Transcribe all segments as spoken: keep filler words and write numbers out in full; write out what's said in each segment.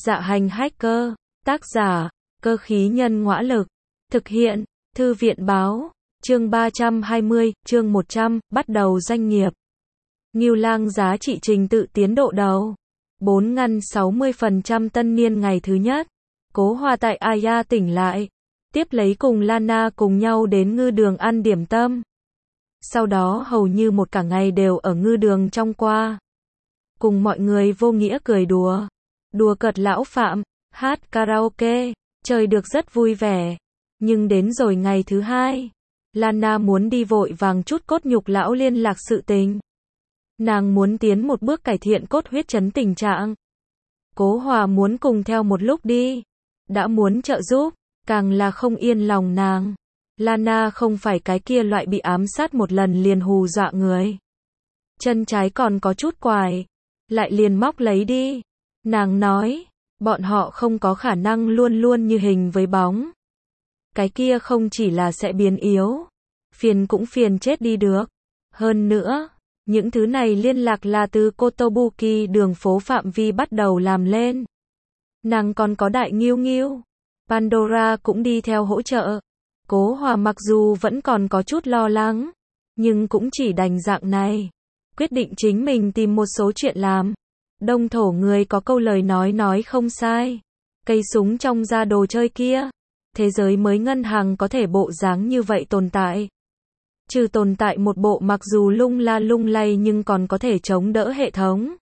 Dạ hành hacker, tác giả, cơ khí nhân ngõa lực, thực hiện, thư viện báo, chương ba trăm hai mươi, chương một trăm, bắt đầu doanh nghiệp. Ngưu Lang giá trị trình tự tiến độ đầu. bốn ngăn sáu mươi phần trăm tân niên ngày thứ nhất. Cố Hoa tại Aya tỉnh lại. Tiếp lấy cùng Lana cùng nhau đến ngư đường ăn điểm tâm. Sau đó hầu như một cả ngày đều ở ngư đường trong qua. Cùng mọi người vô nghĩa cười đùa. Đùa cợt lão Phạm, hát karaoke, chơi được rất vui vẻ. Nhưng đến rồi ngày thứ hai, Lana muốn đi vội vàng chút cốt nhục lão liên lạc sự tình. Nàng muốn tiến một bước cải thiện cốt huyết chấn tình trạng. Cố Hòa muốn cùng theo một lúc đi. Đã muốn trợ giúp, càng là không yên lòng nàng. Lana không phải cái kia loại bị ám sát một lần liền hù dọa người. Chân trái còn có chút quài, lại liền móc lấy đi. Nàng nói, bọn họ không có khả năng luôn luôn như hình với bóng. Cái kia không chỉ là sẽ biến yếu, phiền cũng phiền chết đi được. Hơn nữa, những thứ này liên lạc là từ Kotobuki đường phố phạm vi bắt đầu làm lên. Nàng còn có đại Nghiêu Nghiêu, Pandora cũng đi theo hỗ trợ. Cố Hòa mặc dù vẫn còn có chút lo lắng, nhưng cũng chỉ đành dạng này. Quyết định chính mình tìm một số chuyện làm. Đông thổ người có câu lời nói nói không sai. Cây súng trong da đồ chơi kia. Thế giới mới ngân hàng có thể bộ dáng như vậy tồn tại. Trừ tồn tại một bộ mặc dù lung la lung lay nhưng còn có thể chống đỡ hệ thống.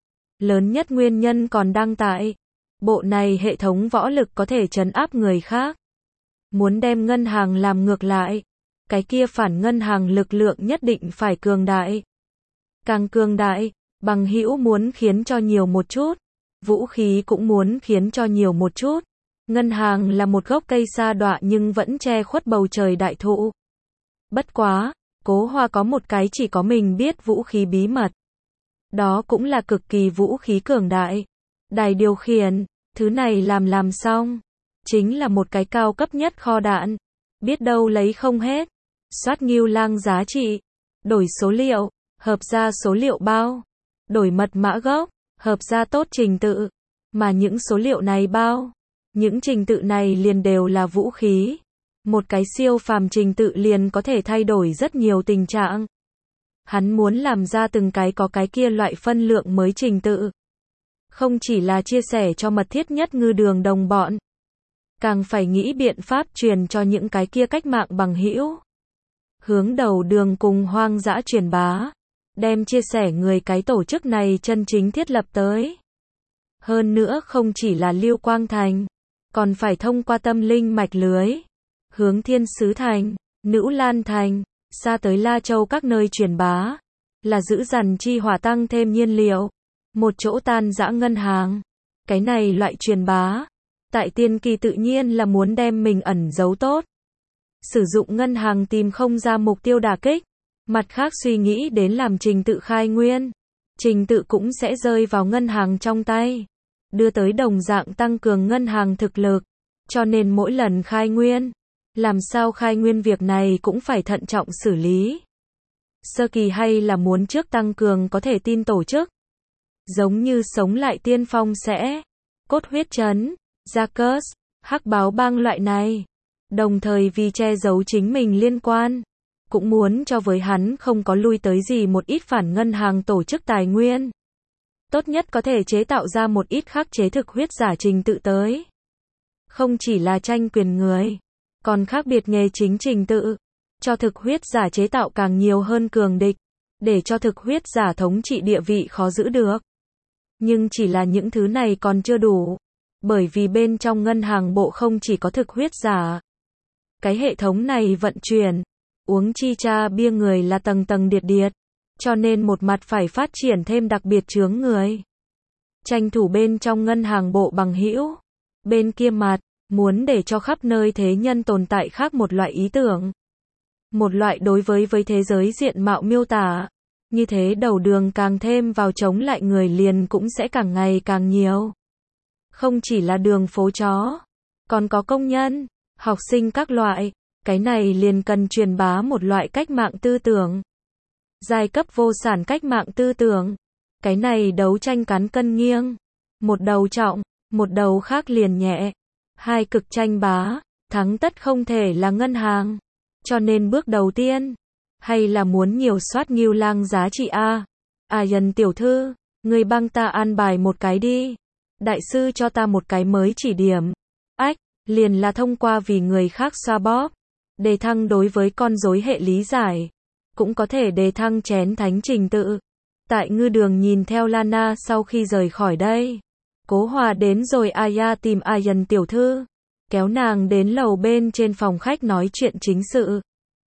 Lớn nhất nguyên nhân còn đang tại. Bộ này hệ thống võ lực có thể trấn áp người khác. Muốn đem ngân hàng làm ngược lại. Cái kia phản ngân hàng lực lượng nhất định phải cường đại. Càng cường đại, bằng hữu muốn khiến cho nhiều một chút. Vũ khí cũng muốn khiến cho nhiều một chút. Ngân hàng là một gốc cây sa đọa nhưng vẫn che khuất bầu trời đại thụ. Bất quá, Cố Hoa có một cái chỉ có mình biết vũ khí bí mật. Đó cũng là cực kỳ vũ khí cường đại. Đài điều khiển, thứ này làm làm xong. Chính là một cái cao cấp nhất kho đạn. Biết đâu lấy không hết. Soát Ngưu Lang giá trị. Đổi số liệu, hợp ra số liệu bao. Đổi mật mã gốc, hợp ra tốt trình tự. Mà những số liệu này bao. Những trình tự này liền đều là vũ khí. Một cái siêu phàm trình tự liền có thể thay đổi rất nhiều tình trạng. Hắn muốn làm ra từng cái có cái kia loại phân lượng mới trình tự. Không chỉ là chia sẻ cho mật thiết nhất ngư đường đồng bọn. Càng phải nghĩ biện pháp truyền cho những cái kia cách mạng bằng hữu. Hướng đầu đường cùng hoang dã truyền bá. Đem chia sẻ người cái tổ chức này chân chính thiết lập tới. Hơn nữa không chỉ là Lưu Quang Thành. Còn phải thông qua tâm linh mạch lưới. Hướng Thiên Sứ Thành, Nữ Lan Thành, xa tới La Châu các nơi truyền bá. Là giữ dằn chi hỏa tăng thêm nhiên liệu. Một chỗ tan rã ngân hàng. Cái này loại truyền bá. Tại tiên kỳ tự nhiên là muốn đem mình ẩn giấu tốt. Sử dụng ngân hàng tìm không ra mục tiêu đả kích. Mặt khác suy nghĩ đến làm trình tự khai nguyên. Trình tự cũng sẽ rơi vào ngân hàng trong tay. Đưa tới đồng dạng tăng cường ngân hàng thực lực. Cho nên mỗi lần khai nguyên. Làm sao khai nguyên việc này cũng phải thận trọng xử lý. Sơ kỳ hay là muốn trước tăng cường có thể tin tổ chức. Giống như sống lại tiên phong sẽ. Cốt huyết trấn, Jacques, hắc báo bang loại này. Đồng thời vì che giấu chính mình liên quan. Cũng muốn cho với hắn không có lui tới gì một ít phản ngân hàng tổ chức tài nguyên. Tốt nhất có thể chế tạo ra một ít khắc chế thực huyết giả trình tự tới. Không chỉ là tranh quyền người. Còn khác biệt nghề chính trình tự. Cho thực huyết giả chế tạo càng nhiều hơn cường địch. Để cho thực huyết giả thống trị địa vị khó giữ được. Nhưng chỉ là những thứ này còn chưa đủ. Bởi vì bên trong ngân hàng bộ không chỉ có thực huyết giả. Cái hệ thống này vận chuyển. Uống chi cha bia người là tầng tầng điệt điệt. Cho nên một mặt phải phát triển thêm đặc biệt chướng người. Tranh thủ bên trong ngân hàng bộ bằng hữu. Bên kia mặt, muốn để cho khắp nơi thế nhân tồn tại khác một loại ý tưởng. Một loại đối với với thế giới diện mạo miêu tả. Như thế đầu đường càng thêm vào chống lại người liền cũng sẽ càng ngày càng nhiều. Không chỉ là đường phố chó. Còn có công nhân, học sinh các loại. Cái này liền cần truyền bá một loại cách mạng tư tưởng. Giai cấp vô sản cách mạng tư tưởng. Cái này đấu tranh cán cân nghiêng. Một đầu trọng, một đầu khác liền nhẹ. Hai cực tranh bá, thắng tất không thể là ngân hàng. Cho nên bước đầu tiên, hay là muốn nhiều soát Ngưu Lang giá trị a. À Dần tiểu thư, người băng ta an bài một cái đi. Đại sư cho ta một cái mới chỉ điểm. Ách, liền là thông qua vì người khác xoa bóp. Đề thăng đối với con rối hệ lý giải. Cũng có thể đề thăng chén thánh trình tự. Tại ngư đường nhìn theo Lana sau khi rời khỏi đây. Cố Hòa đến rồi Aya tìm Ayan tiểu thư. Kéo nàng đến lầu bên trên phòng khách nói chuyện chính sự.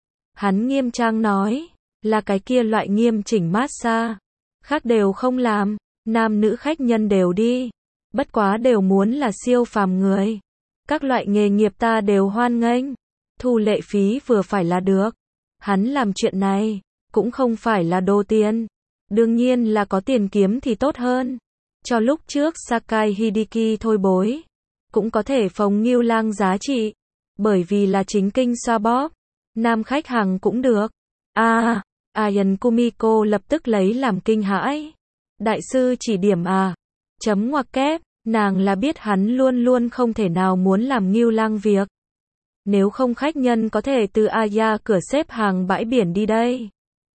Hắn nghiêm trang nói. Là cái kia loại nghiêm chỉnh massage. Khác đều không làm. Nam nữ khách nhân đều đi. Bất quá đều muốn là siêu phàm người. Các loại nghề nghiệp ta đều hoan nghênh. Thu lệ phí vừa phải là được. Hắn làm chuyện này. Cũng không phải là đô tiền. Đương nhiên là có tiền kiếm thì tốt hơn. Cho lúc trước Sakai Hideki thôi bối. Cũng có thể phóng Ngưu Lang giá trị. Bởi vì là chính kinh xoa bóp. Nam khách hàng cũng được. À, Ayan Kumiko lập tức lấy làm kinh hãi. Đại sư chỉ điểm à. Chấm ngoặc kép. Nàng là biết hắn luôn luôn không thể nào muốn làm Ngưu Lang việc. Nếu không khách nhân có thể từ Aya cửa xếp hàng bãi biển đi đây.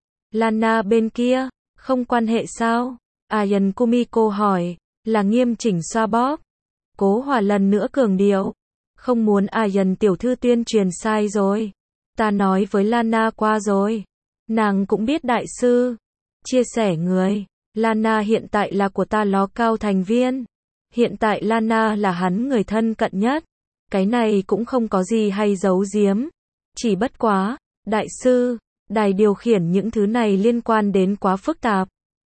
Lana bên kia, không quan hệ sao? Ayan Kumiko hỏi, là nghiêm chỉnh xoa bóp. Cố Hòa lần nữa cường điệu. Không muốn Ayan tiểu thư tuyên truyền sai rồi. Ta nói với Lana qua rồi. Nàng cũng biết đại sư. Chia sẻ người. Lana hiện tại là của ta ló cao thành viên. Hiện tại Lana là hắn người thân cận nhất. Cái này cũng không có gì hay giấu giếm. Chỉ bất quá, đại sư, đài điều khiển những thứ này liên quan đến quá phức tạp.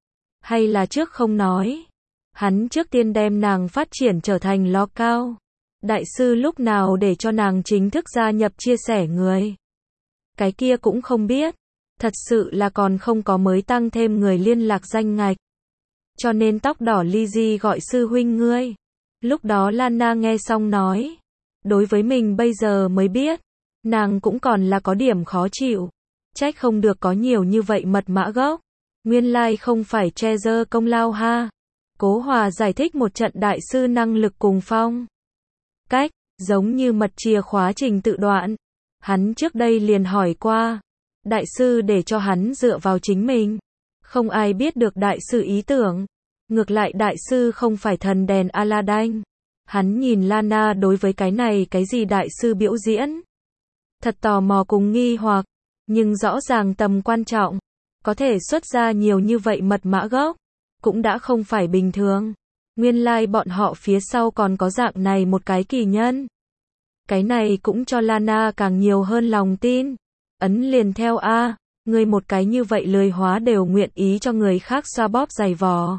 Hay là trước không nói. Hắn trước tiên đem nàng phát triển trở thành ló cao. Đại sư lúc nào để cho nàng chính thức gia nhập chia sẻ người. Cái kia cũng không biết. Thật sự là còn không có mới tăng thêm người liên lạc danh ngạch. Cho nên tóc đỏ Lizzy gọi sư huynh ngươi. Lúc đó Lana nghe xong nói. Đối với mình bây giờ mới biết. Nàng cũng còn là có điểm khó chịu. Trách không được có nhiều như vậy mật mã gốc. Nguyên lai like không phải Treasure công lao ha. Cố Hòa giải thích một trận đại sư năng lực cùng phong. Cách, giống như mật chìa khóa trình tự đoạn. Hắn trước đây liền hỏi qua. Đại sư để cho hắn dựa vào chính mình. Không ai biết được đại sư ý tưởng. Ngược lại đại sư không phải thần đèn Aladdin. Hắn nhìn Lana đối với cái này cái gì đại sư biểu diễn. Thật tò mò cùng nghi hoặc. Nhưng rõ ràng tầm quan trọng. Có thể xuất ra nhiều như vậy mật mã gốc. Cũng đã không phải bình thường. Nguyên lai like bọn họ phía sau còn có dạng này một cái kỳ nhân. Cái này cũng cho Lana càng nhiều hơn lòng tin. Ấn liền theo a, người một cái như vậy lười hóa đều nguyện ý cho người khác xoa bóp giày vò.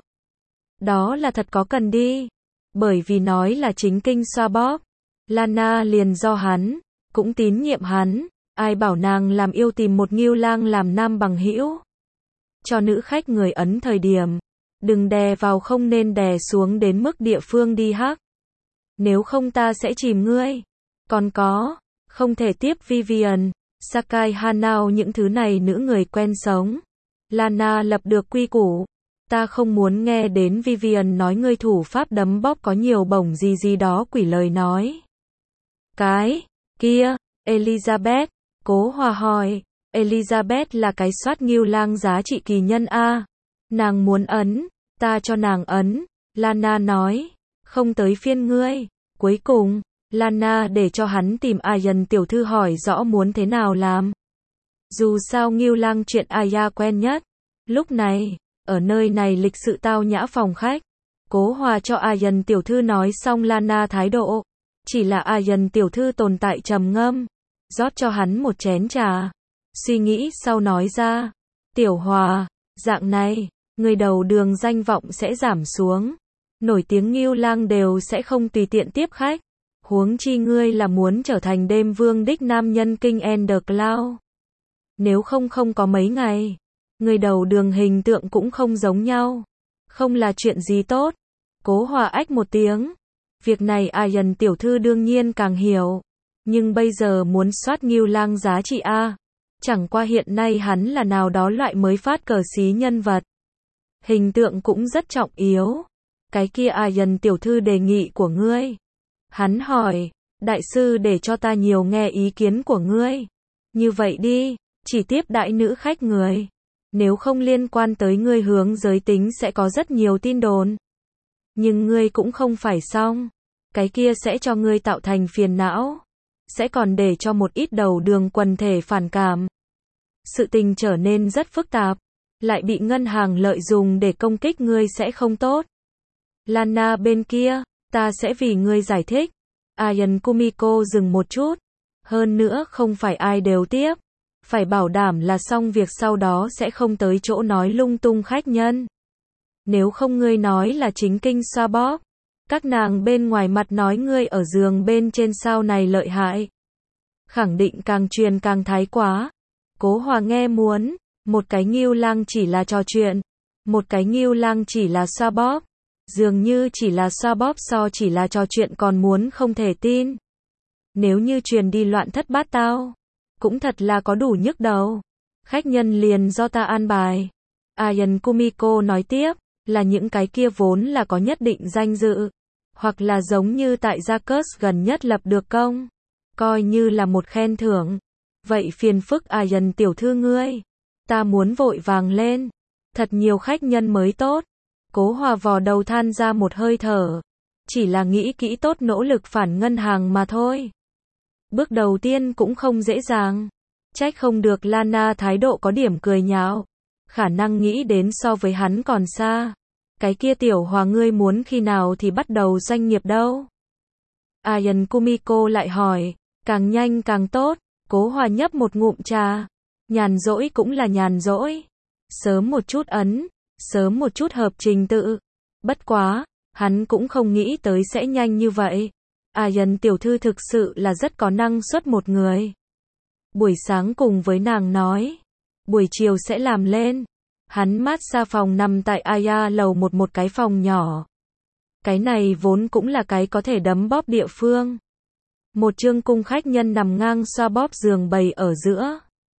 Đó là thật có cần đi. Bởi vì nói là chính kinh xoa bóp. Lana liền do hắn, cũng tín nhiệm hắn. Ai bảo nàng làm yêu tìm một Ngưu Lang làm nam bằng hữu. Cho nữ khách người Ấn thời điểm. Đừng đè vào không nên đè xuống đến mức địa phương đi hắc. Nếu không ta sẽ chìm ngươi. Còn có, không thể tiếp Vivian, Sakai Hanao những thứ này nữ người quen sống. Lana lập được quy củ. Ta không muốn nghe đến Vivian nói ngươi thủ pháp đấm bóp có nhiều bổng gì gì đó quỷ lời nói. Cái, kia, Elizabeth, Cố Hòa hỏi, Elizabeth là cái soát Ngưu Lang giá trị kỳ nhân a. Nàng muốn ấn, ta cho nàng ấn. Lana nói, không tới phiên ngươi. Cuối cùng, Lana để cho hắn tìm Ayan tiểu thư hỏi rõ muốn thế nào làm. Dù sao Ngưu Lang chuyện Aya quen nhất. Lúc này, ở nơi này lịch sự tao nhã phòng khách, Cố Hòa cho Ayan tiểu thư nói xong Lana thái độ. Chỉ là Ayan tiểu thư tồn tại trầm ngâm, rót cho hắn một chén trà. Suy nghĩ sau nói ra, Tiểu Hòa, dạng này, người đầu đường danh vọng sẽ giảm xuống. Nổi tiếng Ngưu Lang đều sẽ không tùy tiện tiếp khách. Huống chi ngươi là muốn trở thành đêm vương đích nam nhân King and the Cloud. Nếu không không có mấy ngày, người đầu đường hình tượng cũng không giống nhau. Không là chuyện gì tốt. Cố Hòa ách một tiếng. Việc này Ayan tiểu thư đương nhiên càng hiểu. Nhưng bây giờ muốn soát Ngưu Lang giá trị a. Chẳng qua hiện nay hắn là nào đó loại mới phát cờ xí nhân vật. Hình tượng cũng rất trọng yếu. Cái kia Ayan tiểu thư đề nghị của ngươi. Hắn hỏi, đại sư để cho ta nhiều nghe ý kiến của ngươi. Như vậy đi, chỉ tiếp đãi nữ khách người. Nếu không liên quan tới ngươi hướng giới tính sẽ có rất nhiều tin đồn. Nhưng ngươi cũng không phải xong. Cái kia sẽ cho ngươi tạo thành phiền não. Sẽ còn để cho một ít đầu đường quần thể phản cảm. Sự tình trở nên rất phức tạp. Lại bị ngân hàng lợi dụng để công kích ngươi sẽ không tốt. Lana bên kia, ta sẽ vì ngươi giải thích. Ayan Kumiko dừng một chút. Hơn nữa không phải ai đều tiếp. Phải bảo đảm là xong việc sau đó sẽ không tới chỗ nói lung tung khách nhân. Nếu không ngươi nói là chính kinh xoa bóp. Các nàng bên ngoài mặt nói ngươi ở giường bên trên sao này lợi hại. Khẳng định càng truyền càng thái quá. Cố Hòa nghe muốn. Một cái Ngưu Lang chỉ là trò chuyện. Một cái Ngưu Lang chỉ là xoa bóp. Dường như chỉ là xoa bóp so chỉ là trò chuyện còn muốn không thể tin. Nếu như truyền đi loạn thất bát tao. Cũng thật là có đủ nhức đầu. Khách nhân liền do ta an bài. Ayan Kumiko nói tiếp. Là những cái kia vốn là có nhất định danh dự. Hoặc là giống như tại Jacques gần nhất lập được công. Coi như là một khen thưởng. Vậy phiền phức Ayan tiểu thư ngươi. Ta muốn vội vàng lên. Thật nhiều khách nhân mới tốt. Cố Hòa vò đầu than ra một hơi thở. Chỉ là nghĩ kỹ tốt nỗ lực phản ngân hàng mà thôi. Bước đầu tiên cũng không dễ dàng. Trách không được Lana thái độ có điểm cười nhạo. Khả năng nghĩ đến so với hắn còn xa. Cái kia tiểu Hòa ngươi muốn khi nào thì bắt đầu doanh nghiệp đâu? Ayan Kumiko lại hỏi. Càng nhanh càng tốt. Cố Hòa nhấp một ngụm trà. Nhàn rỗi cũng là nhàn rỗi. Sớm một chút ấn. Sớm một chút hợp trình tự. Bất quá, hắn cũng không nghĩ tới sẽ nhanh như vậy. Ayan tiểu thư thực sự là rất có năng suất một người. Buổi sáng cùng với nàng nói. Buổi chiều sẽ làm lên. Hắn mát xa phòng nằm tại Aya lầu một một cái phòng nhỏ. Cái này vốn cũng là cái có thể đấm bóp địa phương. Một chương cung khách nhân nằm ngang xoa bóp giường bày ở giữa.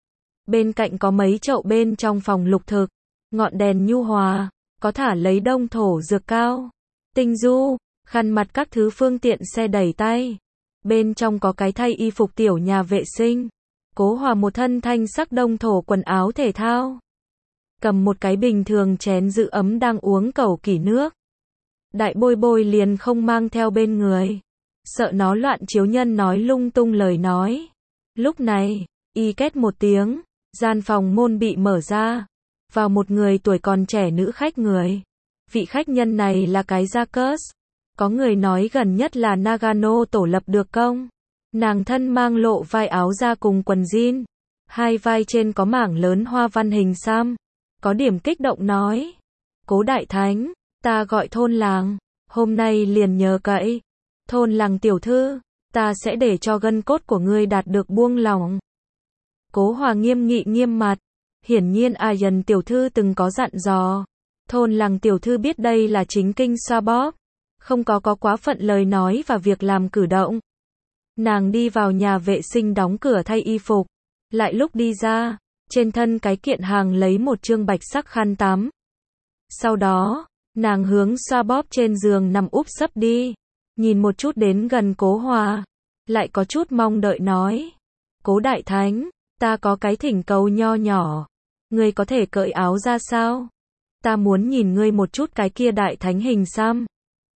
Bên cạnh có mấy chậu bên trong phòng lục thực. Ngọn đèn nhu hòa, có thả lấy đông thổ dược cao, tinh du, khăn mặt các thứ phương tiện xe đẩy tay. Bên trong có cái thay y phục tiểu nhà vệ sinh. Cố Hòa một thân thanh sắc đông thổ quần áo thể thao. Cầm một cái bình thường chén giữ ấm đang uống cẩu kỷ nước. Đại bôi bôi liền không mang theo bên người. Sợ nó loạn chiếu nhân nói lung tung lời nói. Lúc này, y két một tiếng, gian phòng môn bị mở ra. Vào một người tuổi còn trẻ nữ khách người. Vị khách nhân này là cái Jacques. Có người nói gần nhất là Nagano tổ lập được công. Nàng thân mang lộ vai áo da cùng quần jean. Hai vai trên có mảng lớn hoa văn hình xăm. Có điểm kích động nói. Cố đại thánh, ta gọi thôn làng. Hôm nay liền nhờ cậy. Thôn làng tiểu thư, ta sẽ để cho gân cốt của ngươi đạt được buông lỏng. Cố Hòa nghiêm nghị nghiêm mặt. Hiển nhiên Ayan tiểu thư từng có dặn dò. Thôn làng tiểu thư biết đây là chính kinh xoa bóp. Không có có quá phận lời nói và việc làm cử động. Nàng đi vào nhà vệ sinh đóng cửa thay y phục. Lại lúc đi ra, trên thân cái kiện hàng lấy một chương bạch sắc khăn tắm. Sau đó, nàng hướng xoa bóp trên giường nằm úp sấp đi. Nhìn một chút đến gần Cố Hòa. Lại có chút mong đợi nói. Cố đại thánh, ta có cái thỉnh cầu nho nhỏ. Ngươi có thể cởi áo ra sao? Ta muốn nhìn ngươi một chút cái kia đại thánh hình xăm.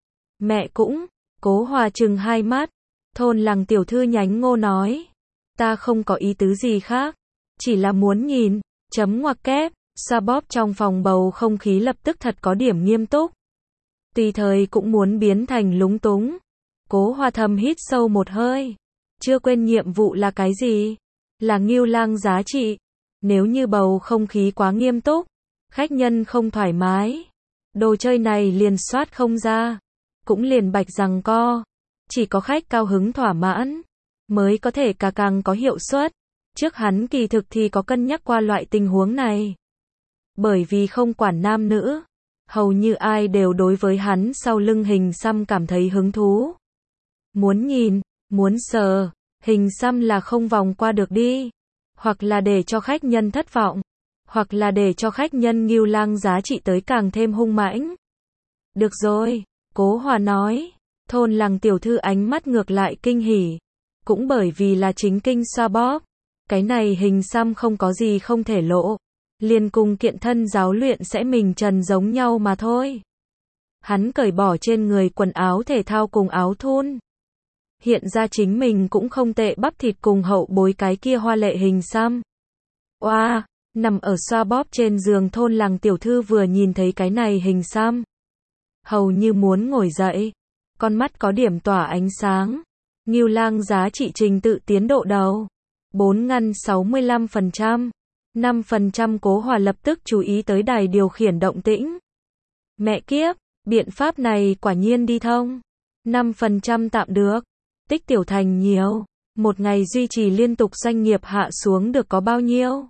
Mẹ cũng, Cố Hòa trừng hai mắt. Thôn làng tiểu thư nhánh ngô nói. Ta không có ý tứ gì khác. Chỉ là muốn nhìn, chấm ngoặc kép, xoa bóp trong phòng bầu không khí lập tức thật có điểm nghiêm túc. Tùy thời cũng muốn biến thành lúng túng. Cố Hòa thầm hít sâu một hơi. Chưa quên nhiệm vụ là cái gì? Là Ngưu Lang giá trị. Nếu như bầu không khí quá nghiêm túc, khách nhân không thoải mái, đồ chơi này liền soát không ra, cũng liền bạch rằng co. Chỉ có khách cao hứng thỏa mãn, mới có thể cả càng có hiệu suất. Trước hắn kỳ thực thì có cân nhắc qua loại tình huống này. Bởi vì không quản nam nữ, hầu như ai đều đối với hắn sau lưng hình xăm cảm thấy hứng thú. Muốn nhìn, muốn sờ, hình xăm là không vòng qua được đi. Hoặc là để cho khách nhân thất vọng, hoặc là để cho khách nhân Ngưu Lang giá trị tới càng thêm hung mãnh. Được rồi, Cố Hòa nói. Thôn Làng tiểu thư ánh mắt ngược lại kinh hỉ. Cũng bởi vì là chính kinh xoa bóp. Cái này hình xăm không có gì không thể lộ. Liền cùng kiện thân giáo luyện sẽ mình trần giống nhau mà thôi. Hắn cởi bỏ trên người quần áo thể thao cùng áo thun. Hiện ra chính mình cũng không tệ, bắp thịt cùng hậu bối cái kia hoa lệ hình xăm. Oa, wow, nằm ở xoa bóp trên giường Thôn Làng tiểu thư vừa nhìn thấy cái này hình xăm. Hầu như muốn ngồi dậy. Con mắt có điểm tỏa ánh sáng. Ngưu Lang giá trị trình tự tiến độ đầu. bốn ngăn sáu mươi lăm phần trăm. năm phần trăm Cố Hòa lập tức chú ý tới đài điều khiển động tĩnh. Mẹ kiếp, biện pháp này quả nhiên đi thông. năm phần trăm tạm được. Tích tiểu thành nhiều. Một ngày duy trì liên tục doanh nghiệp hạ xuống được có bao nhiêu?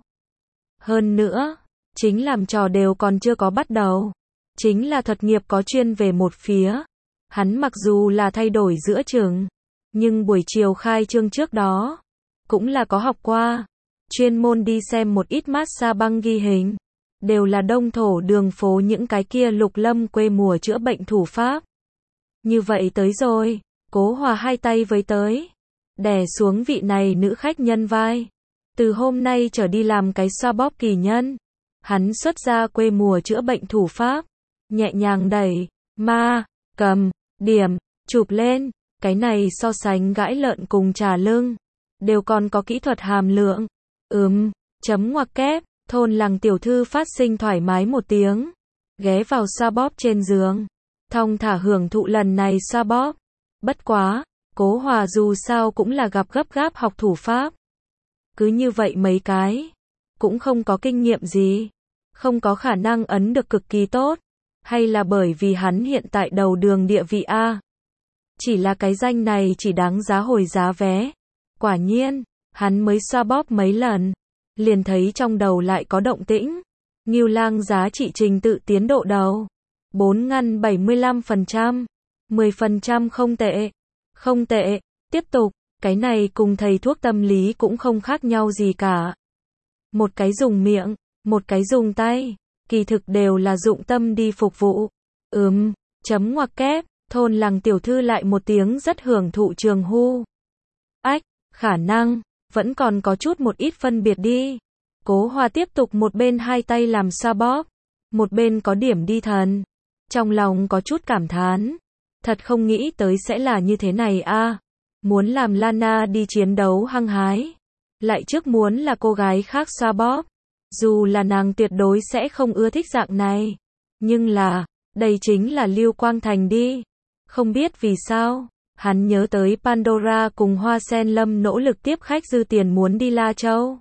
Hơn nữa, chính làm trò đều còn chưa có bắt đầu. Chính là thuật nghiệp có chuyên về một phía. Hắn mặc dù là thay đổi giữa trường, nhưng buổi chiều khai trương trước đó, cũng là có học qua. Chuyên môn đi xem một ít massage băng ghi hình. Đều là đông thổ đường phố những cái kia lục lâm quê mùa chữa bệnh thủ pháp. Như vậy tới rồi, Cố Hòa hai tay với tới. Đè xuống vị này nữ khách nhân vai. Từ hôm nay trở đi làm cái xoa bóp kỳ nhân. Hắn xuất ra quê mùa chữa bệnh thủ pháp. Nhẹ nhàng đẩy, ma, cầm, điểm, chụp lên. Cái này so sánh gãi lợn cùng trà lưng. Đều còn có kỹ thuật hàm lượng. Ừm, chấm ngoặc kép. Thôn Làng tiểu thư phát sinh thoải mái một tiếng. Ghé vào xoa bóp trên giường. Thong thả hưởng thụ lần này xoa bóp. Bất quá, Cố Hòa dù sao cũng là gặp gấp gáp học thủ pháp. Cứ như vậy mấy cái. Cũng không có kinh nghiệm gì. Không có khả năng ấn được cực kỳ tốt. Hay là bởi vì hắn hiện tại đầu đường địa vị A. Chỉ là cái danh này chỉ đáng giá hồi giá vé. Quả nhiên, hắn mới xoa bóp mấy lần. Liền thấy trong đầu lại có động tĩnh. Ngưu Lang giá trị trình tự tiến độ đầu. bốn ngăn bảy mươi lăm phần trăm. mười phần trăm không tệ. Không tệ. Tiếp tục. Cái này cùng thầy thuốc tâm lý cũng không khác nhau gì cả. Một cái dùng miệng, một cái dùng tay. Kỳ thực đều là dụng tâm đi phục vụ. Ừm, chấm ngoặc kép. Thôn Làng tiểu thư lại một tiếng rất hưởng thụ trường hu. Ách, khả năng, vẫn còn có chút một ít phân biệt đi. Cố Hòa tiếp tục một bên hai tay làm xoa bóp. Một bên có điểm đi thần. Trong lòng có chút cảm thán. Thật không nghĩ tới sẽ là như thế này a. À, muốn làm Lana đi chiến đấu hăng hái. Lại trước muốn là cô gái khác xoa bóp. Dù là nàng tuyệt đối sẽ không ưa thích dạng này. Nhưng là, đây chính là Lưu Quang Thành đi. Không biết vì sao, hắn nhớ tới Pandora cùng Hoa Sen Lâm nỗ lực tiếp khách dư tiền muốn đi La Châu.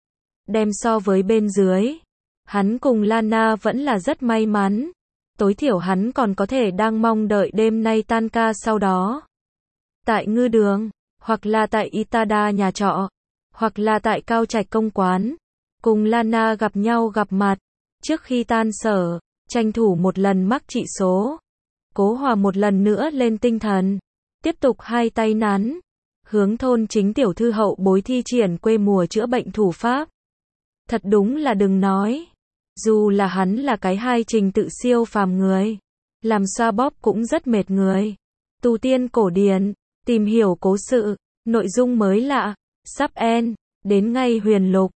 Đem so với bên dưới, hắn cùng Lana vẫn là rất may mắn. Tối thiểu hắn còn có thể đang mong đợi đêm nay tan ca sau đó. Tại ngư đường, hoặc là tại Itada nhà trọ, hoặc là tại Cao Trạch công quán. Cùng Lana gặp nhau gặp mặt. Trước khi tan sở, tranh thủ một lần mắc trị số. Cố Hòa một lần nữa lên tinh thần. Tiếp tục hai tay nắn. Hướng thôn chính tiểu thư hậu bối thi triển quê mùa chữa bệnh thủ pháp. Thật đúng là đừng nói. Dù là hắn là cái hai trình tự siêu phàm người. Làm xoa bóp cũng rất mệt người. Tu tiên cổ điển. Tìm hiểu cố sự. Nội dung mới lạ. Sắp end. Đến ngay huyền lục.